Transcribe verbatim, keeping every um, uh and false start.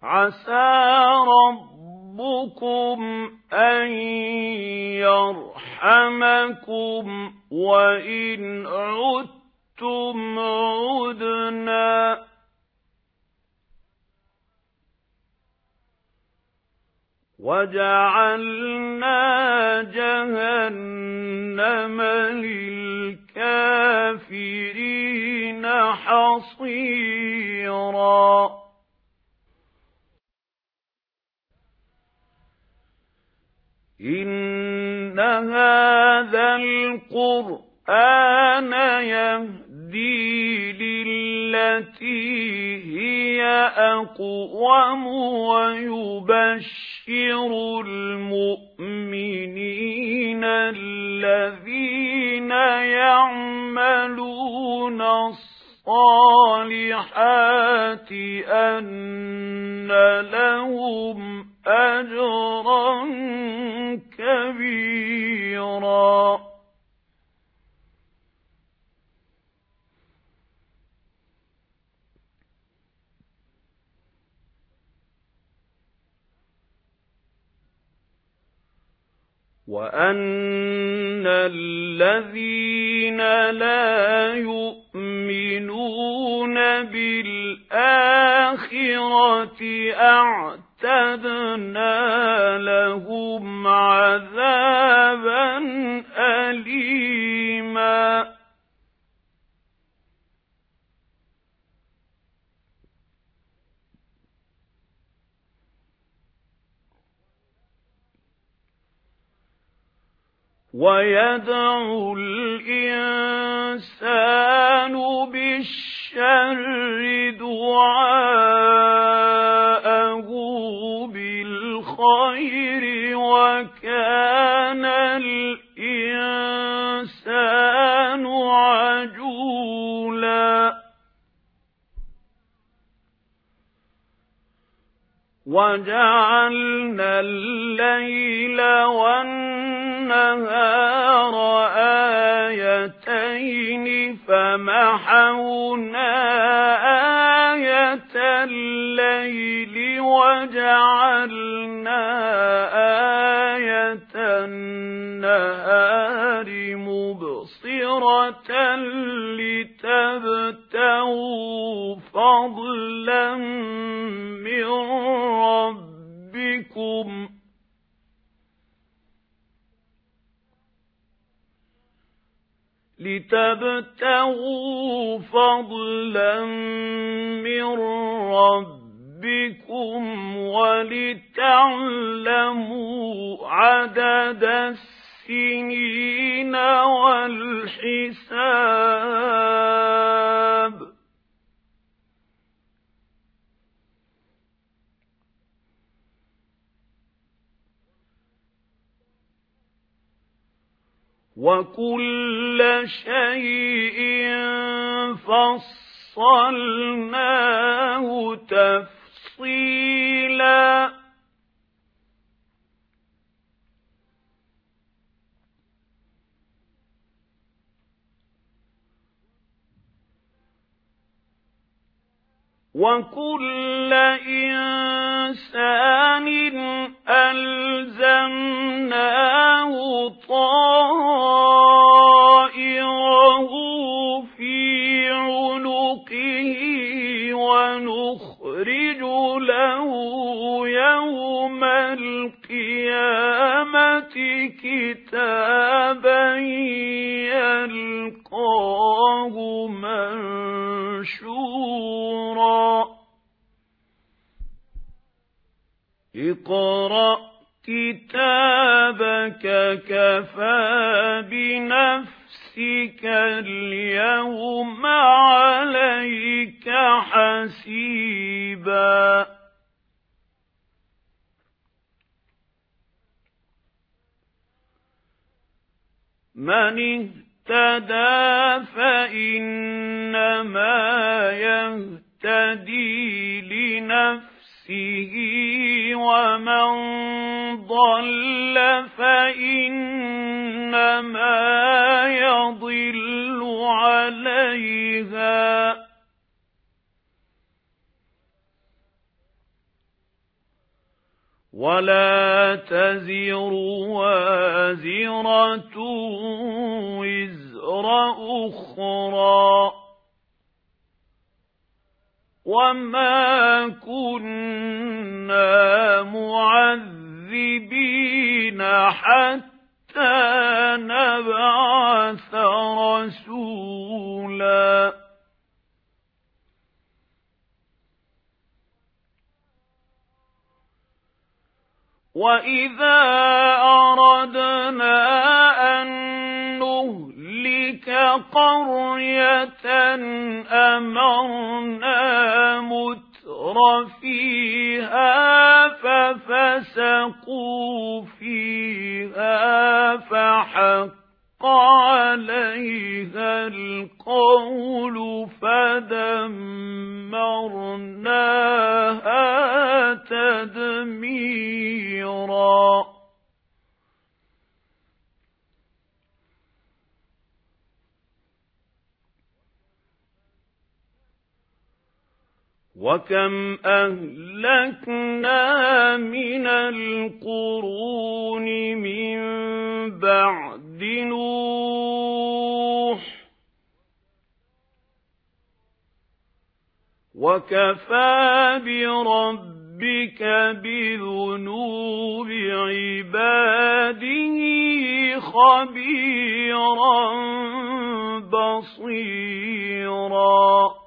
عسى ربكم أن يرحمكم وإن عدتم عدنا وجعلنا جهنم للكافرين حصيرا إن هذا القرآن يهدي للتي هي أقوم ويبشر المؤمنين الذين يعملون الصالحات أن لهم أجرا كبيرا وأن الذين لا يؤمنون بالآخرة أعتدنا لهم عذابا أليما ويدعو الإنسان بالشر دعاءه بالخير وكان الإنسان عجولا وجعلنا الليل والنهار آيتين فمحونا آية الليل وجعلنا آية النهار مبصرة لتبتغوا فضلا من ربكم لتبتغوا فضلا من ربكم ولتعلموا عدد السنين والحساب وكل شيء فصلناه تفصيلا وكل إنسان ألزمناه طائره في عنقه ونخرج له يوم القيامة كتابا يلقاه منشورا اقرأ كتابك كفى بنفسك اليوم عليك حسيبا من اهتدى فإنما يهتدي لنفسه ومن ضل فإنما يضل عليها ولا تزر وازرة وزر أخرى وما كنا معذبين حتى نبعث رسولا وإذا أردنا أن نهلك قرية أمرنا متر فيها ففسقوا فيها فحق عليها القول فدمرناها تدميرا وكم أهلكنا من القرون من بعد نوح وكفى بربك بذنوب عباده خبيرا بصيرا